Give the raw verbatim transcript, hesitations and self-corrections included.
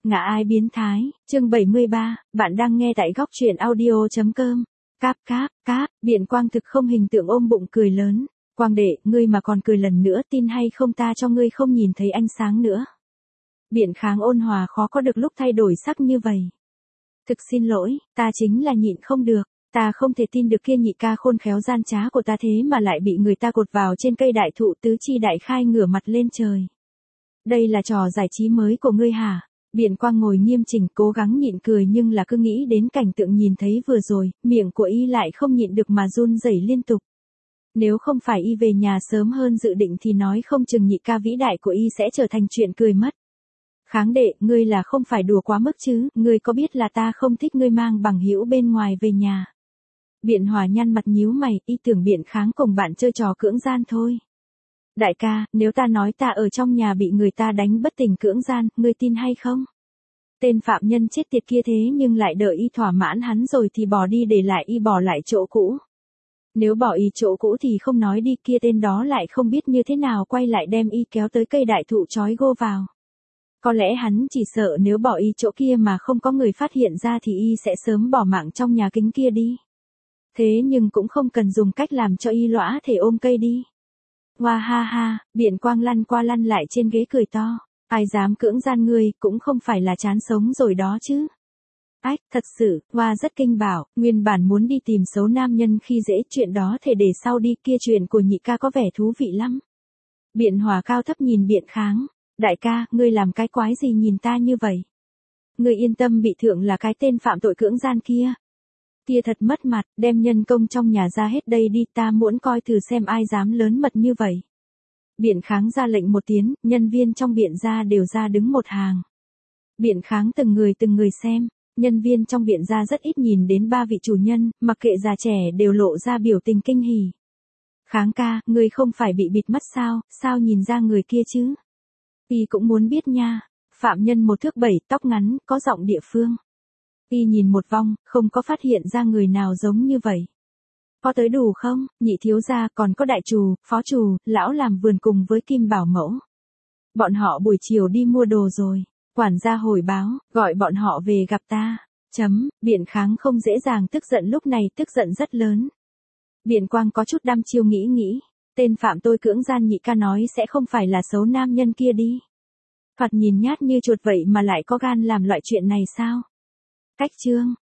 Ngã ai biến thái, chương bảy mươi ba, bạn đang nghe tại góc truyện audio.com. Cáp cáp, cáp, Biện Quang thực không hình tượng ôm bụng cười lớn. Quang đệ, ngươi mà còn cười lần nữa tin hay không ta cho ngươi không nhìn thấy ánh sáng nữa. Biện Kháng ôn hòa khó có được lúc thay đổi sắc như vậy. Thực xin lỗi, ta chính là nhịn không được. Ta không thể tin được kia nhị ca khôn khéo gian trá của ta thế mà lại bị người ta cột vào trên cây đại thụ tứ chi đại khai ngửa mặt lên trời. Đây là trò giải trí mới của ngươi hả? Biện Quang ngồi nghiêm chỉnh cố gắng nhịn cười nhưng là cứ nghĩ đến cảnh tượng nhìn thấy vừa rồi, miệng của y lại không nhịn được mà run rẩy liên tục. Nếu không phải y về nhà sớm hơn dự định thì nói không chừng nhị ca vĩ đại của y sẽ trở thành chuyện cười mất. Kháng đệ, ngươi là không phải đùa quá mức chứ, ngươi có biết là ta không thích ngươi mang bằng hữu bên ngoài về nhà. Biện Hòa nhăn mặt nhíu mày, y tưởng Biện Kháng cùng bạn chơi trò cưỡng gian thôi. Đại ca, nếu ta nói ta ở trong nhà bị người ta đánh bất tỉnh cưỡng gian, ngươi tin hay không? Tên phạm nhân chết tiệt kia thế nhưng lại đợi y thỏa mãn hắn rồi thì bỏ đi để lại y bỏ lại chỗ cũ. Nếu bỏ y chỗ cũ thì không nói đi kia tên đó lại không biết như thế nào quay lại đem y kéo tới cây đại thụ trói gô vào. Có lẽ hắn chỉ sợ nếu bỏ y chỗ kia mà không có người phát hiện ra thì y sẽ sớm bỏ mạng trong nhà kính kia đi. Thế nhưng cũng không cần dùng cách làm cho y lõa thể ôm cây đi. Hoa ha ha, Biện Quang lăn qua lăn lại trên ghế cười to. Ai dám cưỡng gian ngươi cũng không phải là chán sống rồi đó chứ. Ách, thật sự, Hoa rất kinh bảo, nguyên bản muốn đi tìm xấu nam nhân khi dễ chuyện đó thể để sau đi kia chuyện của nhị ca có vẻ thú vị lắm. Biện Hòa cao thấp nhìn Biện Kháng. Đại ca, ngươi làm cái quái gì nhìn ta như vậy? Ngươi yên tâm bị thượng là cái tên phạm tội cưỡng gian kia. Kia thật mất mặt, đem nhân công trong nhà ra hết đây đi ta muốn coi thử xem ai dám lớn mật như vậy. Biện Kháng ra lệnh một tiếng, nhân viên trong Biện gia đều ra đứng một hàng. Biện Kháng từng người từng người xem, nhân viên trong Biện gia rất ít nhìn đến ba vị chủ nhân, mặc kệ già trẻ đều lộ ra biểu tình kinh hỉ. Kháng ca, ngươi không phải bị bịt mắt sao, sao nhìn ra người kia chứ? Y cũng muốn biết nha, phạm nhân một thước bảy, tóc ngắn, có giọng địa phương. Y nhìn một vòng, không có phát hiện ra người nào giống như vậy. Có tới đủ không, nhị thiếu gia còn có đại trù, phó trù, lão làm vườn cùng với Kim Bảo Mẫu. Bọn họ buổi chiều đi mua đồ rồi, quản gia hồi báo, gọi bọn họ về gặp ta. Chấm, Biện Kháng không dễ dàng tức giận lúc này tức giận rất lớn. Biện Quang có chút đăm chiêu nghĩ nghĩ, tên phạm tôi cưỡng gian nhị ca nói sẽ không phải là xấu nam nhân kia đi. Phạt nhìn nhát như chuột vậy mà lại có gan làm loại chuyện này sao? Cách chương,